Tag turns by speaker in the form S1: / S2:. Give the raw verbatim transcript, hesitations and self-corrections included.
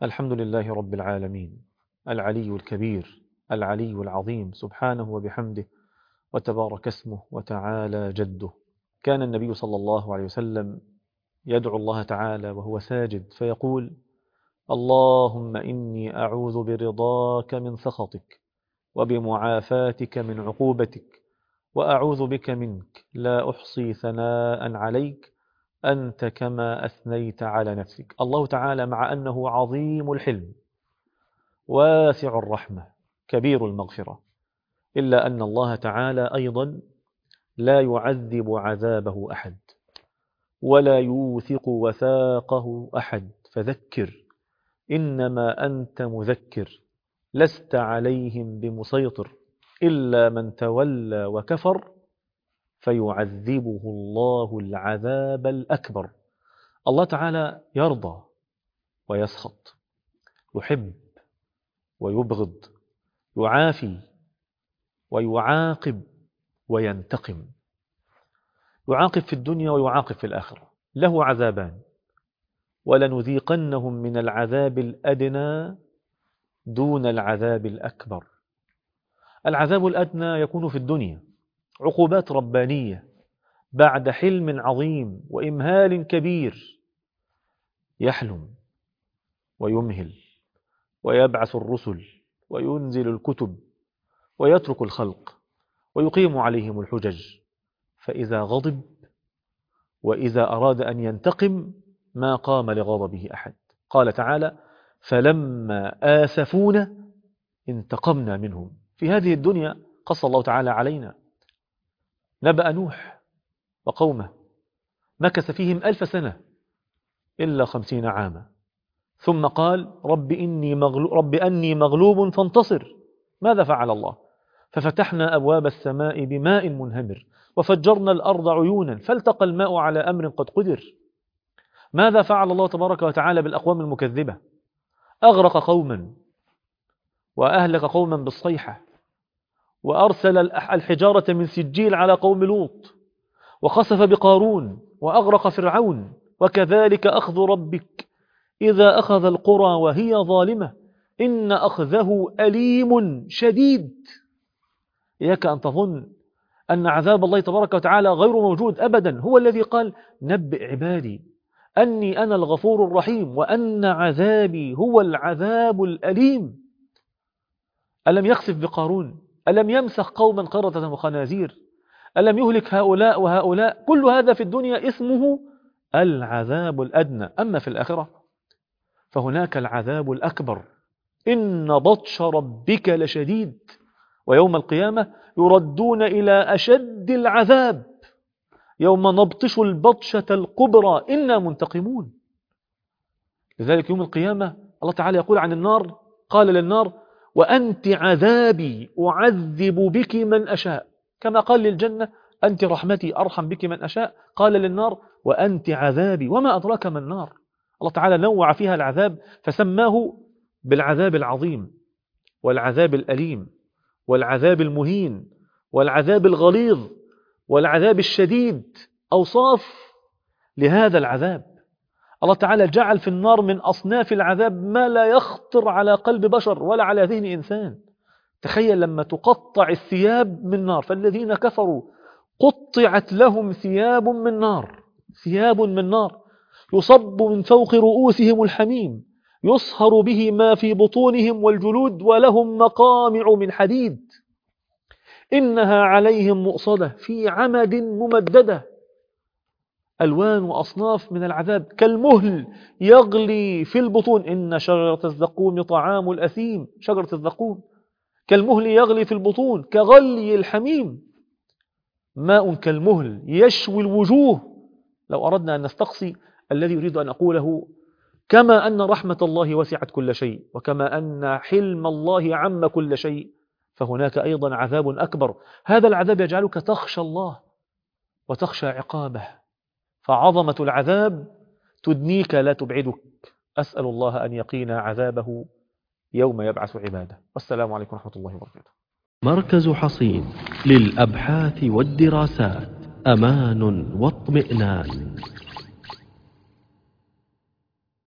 S1: الحمد لله رب العالمين، العلي الكبير، العلي العظيم، سبحانه وبحمده، وتبارك اسمه وتعالى جده. كان النبي صلى الله عليه وسلم يدعو الله تعالى وهو ساجد فيقول: اللهم إني أعوذ برضاك من سخطك، وبمعافاتك من عقوبتك، وأعوذ بك منك، لا أحصي ثناء عليك، أنت كما أثنيت على نفسك. الله تعالى مع أنه عظيم الحلم واسع الرحمة كبير المغفرة، إلا أن الله تعالى أيضا لا يعذب عذابه أحد، ولا يوثق وثاقه أحد. فذكر إنما أنت مذكر، لست عليهم بمسيطر، إلا من تولى وكفر فيعذبه الله العذاب الأكبر. الله تعالى يرضى ويسخط، يحب ويبغض، يعافي ويعاقب وينتقم. يعاقب في الدنيا ويعاقب في الآخرة، له عذابان: ولنذيقنهم من العذاب الأدنى دون العذاب الأكبر. العذاب الأدنى يكون في الدنيا، عقوبات ربانية بعد حلم عظيم وإمهال كبير، يحلم ويمهل ويبعث الرسل وينزل الكتب ويترك الخلق ويقيم عليهم الحجج، فإذا غضب وإذا أراد أن ينتقم ما قام لغضبه أحد. قال تعالى: فلما آسفونا انتقمنا منهم. في هذه الدنيا قص الله تعالى علينا نبأ نوح وقومه، مكث فيهم ألف سنة إلا خمسين عاما، ثم قال: رب إني مغلوب, رب أني مغلوب فانتصر. ماذا فعل الله؟ ففتحنا أبواب السماء بماء منهمر، وفجرنا الأرض عيونا، فالتقى الماء على أمر قد قدر. ماذا فعل الله تبارك وتعالى بالأقوام المكذبة؟ أغرق قوما وأهلك قوما بالصيحة، وأرسل الحجارة من سجيل على قوم لوط، وخسف بقارون، وأغرق فرعون. وكذلك أخذ ربك إذا أخذ القرى وهي ظالمة إن أخذه أليم شديد. إياك أن تظن أن عذاب الله تبارك وتعالى غير موجود أبدا. هو الذي قال: نبئ عبادي أني أنا الغفور الرحيم وأن عذابي هو العذاب الأليم. ألم يخسف بقارون؟ ألم يمسخ قوما قردة وخنازير؟ ألم يهلك هؤلاء وهؤلاء؟ كل هذا في الدنيا اسمه العذاب الأدنى. أما في الآخرة فهناك العذاب الأكبر: إن بطش ربك لشديد. ويوم القيامة يردون إلى أشد العذاب، يوم نبطش البطشة الكبرى إنا منتقمون. لذلك يوم القيامة الله تعالى يقول عن النار، قال للنار: وأنت عذابي أعذب بك من أشاء. كما قال للجنة: أنت رحمتي أرحم بك من أشاء، قال للنار: وأنت عذابي. وما أدراك ما النار؟ الله تعالى نوع فيها العذاب فسماه بالعذاب العظيم والعذاب الأليم والعذاب المهين والعذاب الغليظ والعذاب الشديد، أوصاف لهذا العذاب. الله تعالى جعل في النار من أصناف العذاب ما لا يخطر على قلب بشر ولا على ذهن إنسان. تخيل لما تقطع الثياب من نار، فالذين كفروا قطعت لهم ثياب من نار، ثياب من نار يصب من فوق رؤوسهم الحميم، يصهر به ما في بطونهم والجلود، ولهم مقامع من حديد إنها عليهم مؤصدة في عمد ممددة. ألوان وأصناف من العذاب كالمهل يغلي في البطون. إن شجرة الزقوم طعام الأثيم، شجرة الزقوم كالمهل يغلي في البطون كغلي الحميم. ماء كالمهل يشوي الوجوه. لو أردنا أن نستقصي الذي يريد أن أقوله: كما أن رحمة الله وسعت كل شيء، وكما أن حلم الله عم كل شيء، فهناك أيضا عذاب أكبر. هذا العذاب يجعلك تخشى الله وتخشى عقابه، فعظمة العذاب تدنيك لا تبعدك. أسأل الله أن يقينا عذابه يوم يبعث عباده. والسلام عليكم ورحمة الله وبركاته.
S2: مركز حصين للأبحاث والدراسات، أمان واطمئنان.